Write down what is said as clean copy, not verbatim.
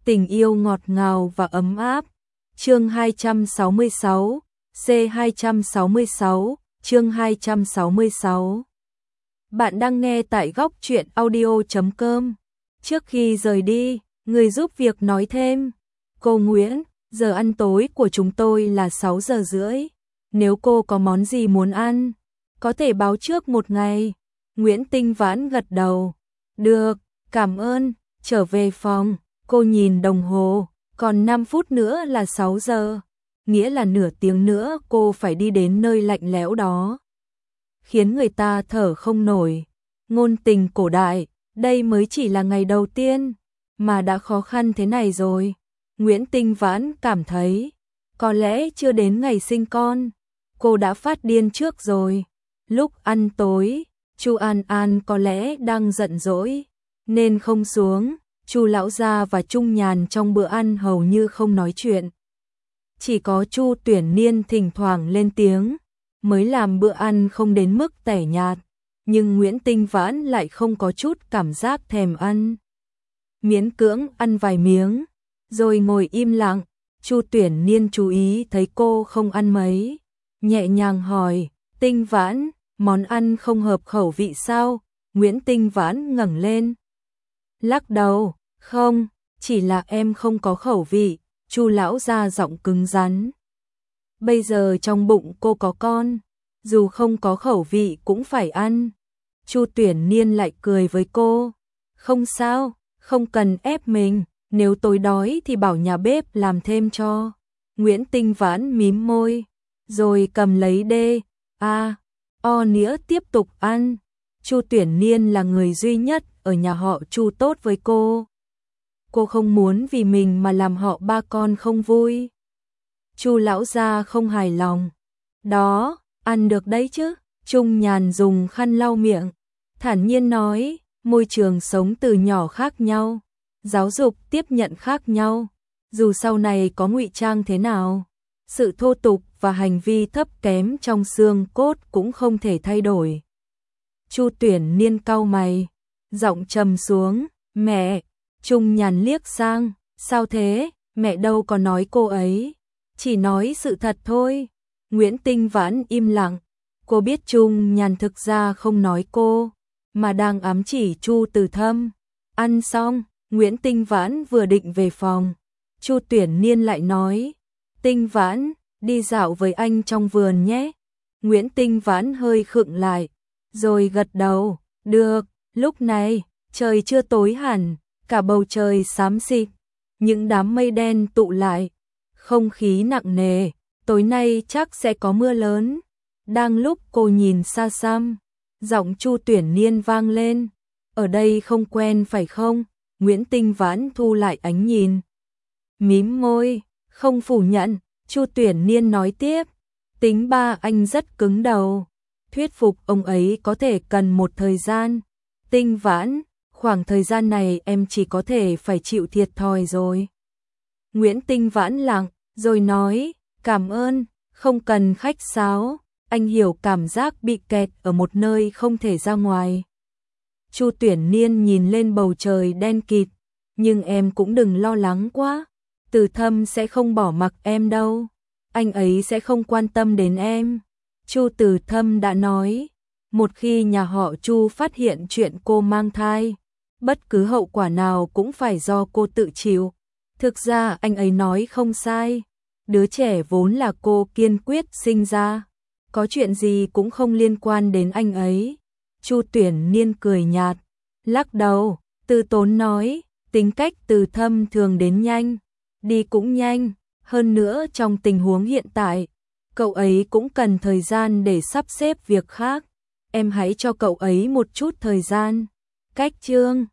Tình yêu ngọt ngào và ấm áp. Chương 266, C266, chương 266. Bạn đang nghe tại góc truyện audio.com. Trước khi rời đi, người giúp việc nói thêm. Cô Nguyễn, giờ ăn tối của chúng tôi là 6 giờ rưỡi. Nếu cô có món gì muốn ăn, có thể báo trước một ngày. Nguyễn Tinh Vãn gật đầu. Được, cảm ơn. Trở về phòng, cô nhìn đồng hồ, còn 5 phút nữa là 6 giờ. Nghĩa là nửa tiếng nữa cô phải đi đến nơi lạnh lẽo đó. Khiến người ta thở không nổi. Ngôn tình cổ đại, đây mới chỉ là ngày đầu tiên, mà đã khó khăn thế này rồi. Nguyễn Tinh Vãn cảm thấy, có lẽ chưa đến ngày sinh con, cô đã phát điên trước rồi. Lúc ăn tối, Chu An An có lẽ đang giận dỗi, nên không xuống. Chu lão gia và Trung Nhàn trong bữa ăn hầu như không nói chuyện. Chỉ có Chu Tuyển Niên thỉnh thoảng lên tiếng, mới làm bữa ăn không đến mức tẻ nhạt, nhưng Nguyễn Tinh Vãn lại không có chút cảm giác thèm ăn. Miễn cưỡng ăn vài miếng, rồi ngồi im lặng. Chu Tuyển Niên chú ý thấy cô không ăn mấy, nhẹ nhàng hỏi, Tinh Vãn, món ăn không hợp khẩu vị sao? Nguyễn Tinh Vãn ngẩng lên, lắc đầu, không, chỉ là em không có khẩu vị. Chu lão gia giọng cứng rắn. Bây giờ trong bụng cô có con, dù không có khẩu vị cũng phải ăn. Chu Tuyển Niên lại cười với cô, không sao, không cần ép mình, nếu tối đói thì bảo nhà bếp làm thêm cho. Nguyễn Tinh Vãn mím môi, rồi cầm lấy nĩa tiếp tục ăn. Chu Tuyển Niên là người duy nhất ở nhà họ Chu tốt với cô. Cô không muốn vì mình mà làm họ ba con không vui. Chu lão gia không hài lòng. Đó, ăn được đấy chứ. Trung Nhàn dùng khăn lau miệng, thản nhiên nói, môi trường sống từ nhỏ khác nhau, giáo dục tiếp nhận khác nhau, dù sau này có ngụy trang thế nào, sự thô tục và hành vi thấp kém trong xương cốt cũng không thể thay đổi. Chu Tuyển Niên cau mày, giọng trầm xuống, mẹ. Trung Nhàn liếc sang, sao thế, mẹ đâu có nói cô ấy, chỉ nói sự thật thôi. Nguyễn Tinh Vãn im lặng, cô biết Trung Nhàn thực ra không nói cô, mà đang ám chỉ Chu Từ Thâm. Ăn xong, Nguyễn Tinh Vãn vừa định về phòng, Chu Tuyển Niên lại nói, Tinh Vãn, đi dạo với anh trong vườn nhé. Nguyễn Tinh Vãn hơi khựng lại, rồi gật đầu, được. Lúc này, trời chưa tối hẳn, cả bầu trời xám xịt, những đám mây đen tụ lại, không khí nặng nề, tối nay chắc sẽ có mưa lớn. Đang lúc cô nhìn xa xăm, giọng Chu Tuyển Niên vang lên, ở đây không quen phải không? Nguyễn Tinh Vãn thu lại ánh nhìn, mím môi, không phủ nhận. Chu Tuyển Niên nói tiếp, tính ba anh rất cứng đầu, thuyết phục ông ấy có thể cần một thời gian. Tinh Vãn, khoảng thời gian này em chỉ có thể phải chịu thiệt thòi rồi. Nguyễn Tinh Vãn lặng, rồi nói, cảm ơn, không cần khách sáo, anh hiểu cảm giác bị kẹt ở một nơi không thể ra ngoài. Chu Tuyển Niên nhìn lên bầu trời đen kịt, nhưng em cũng đừng lo lắng quá, Từ Thâm sẽ không bỏ mặc em đâu, anh ấy sẽ không quan tâm đến em. Chu Từ Thâm đã nói, một khi nhà họ Chu phát hiện chuyện cô mang thai, bất cứ hậu quả nào cũng phải do cô tự chịu. Thực ra anh ấy nói không sai, đứa trẻ vốn là cô kiên quyết sinh ra, có chuyện gì cũng không liên quan đến anh ấy. Chu Tuyển Niên cười nhạt, lắc đầu, từ tốn nói, tính cách Từ Thâm thường đến nhanh, đi cũng nhanh, hơn nữa trong tình huống hiện tại, cậu ấy cũng cần thời gian để sắp xếp việc khác, em hãy cho cậu ấy một chút thời gian. Cách chương